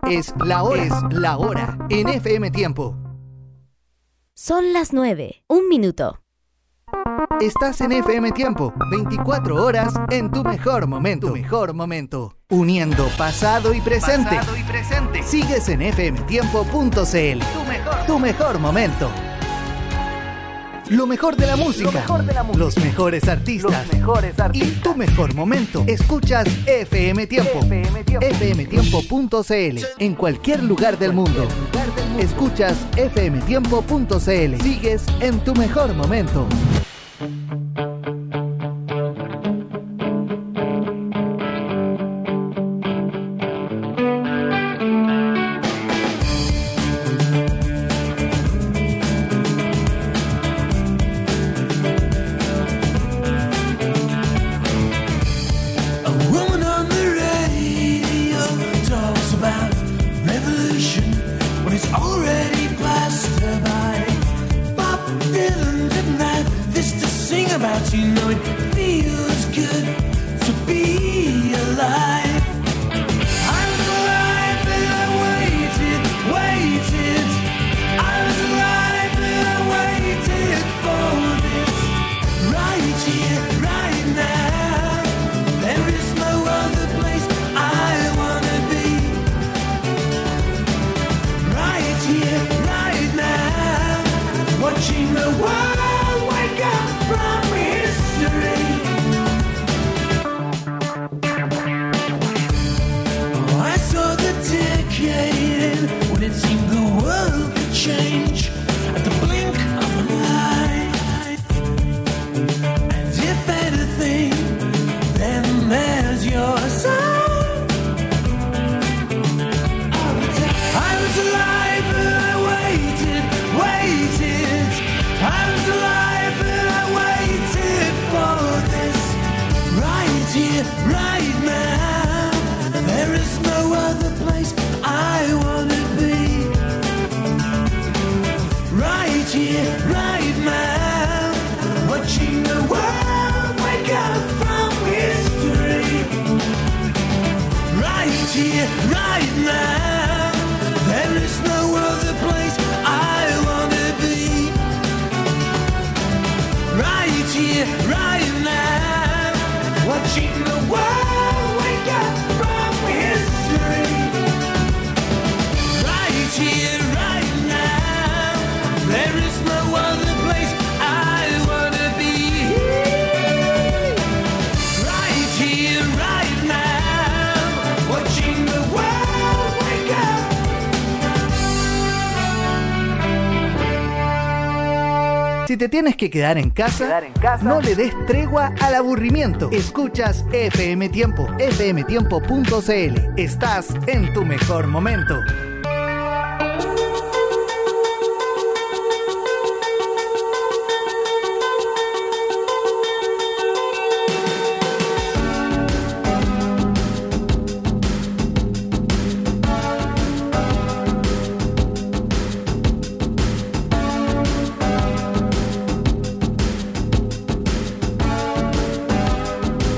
Es la hora en FM Tiempo. Son las 9, 1 minuto. Estás en FM Tiempo, 24 horas en tu mejor momento. Uniendo pasado y presente. Sigues en fmtiempo.cl. Tu mejor momento. Lo mejor de la música. Los mejores artistas. Y tu mejor momento. Escuchas FM Tiempo. fmtiempo.cl. En cualquier lugar del mundo. Escuchas fmtiempo.cl. Sigues en tu mejor momento. Si te tienes que quedar en casa, no le des tregua al aburrimiento. Escuchas FM Tiempo, fmtiempo.cl. Estás en tu mejor momento.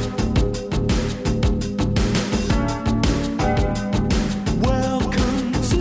Welcome to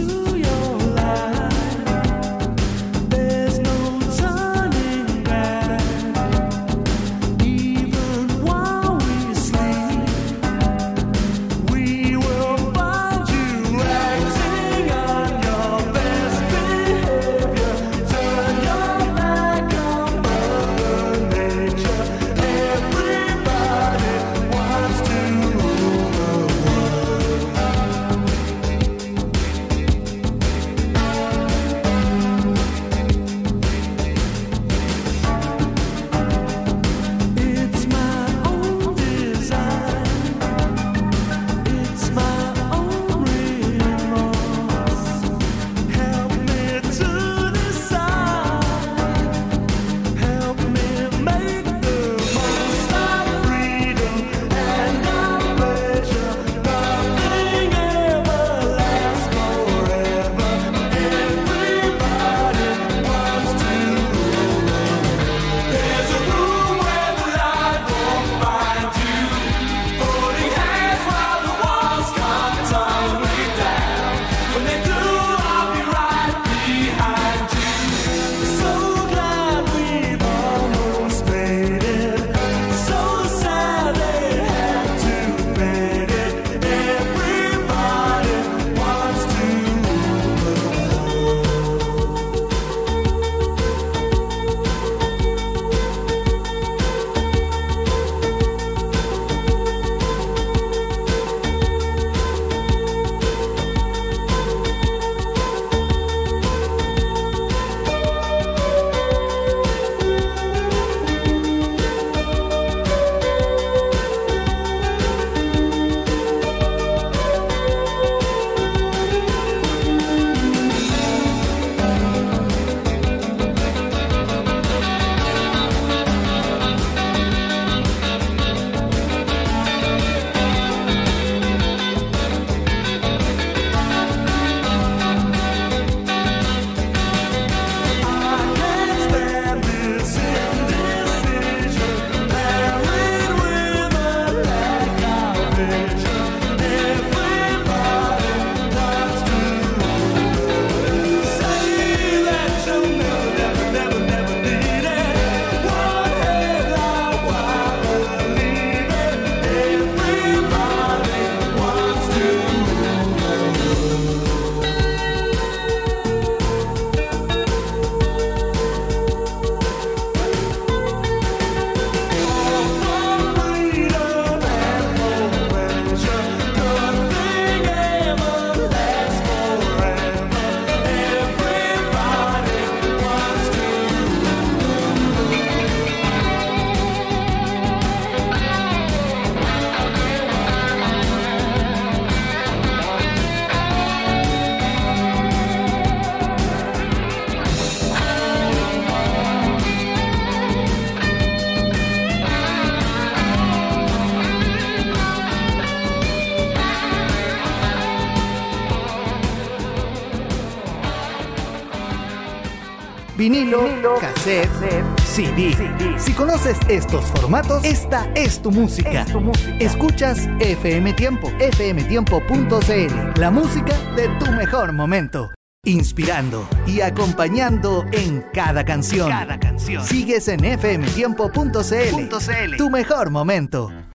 Vinilo, cassette, CD. Si conoces estos formatos, esta es tu música. Escuchas FM Tiempo, fmtiempo.cl, la música de tu mejor momento. Inspirando y acompañando en cada canción. Sigues en fmtiempo.cl, tu mejor momento.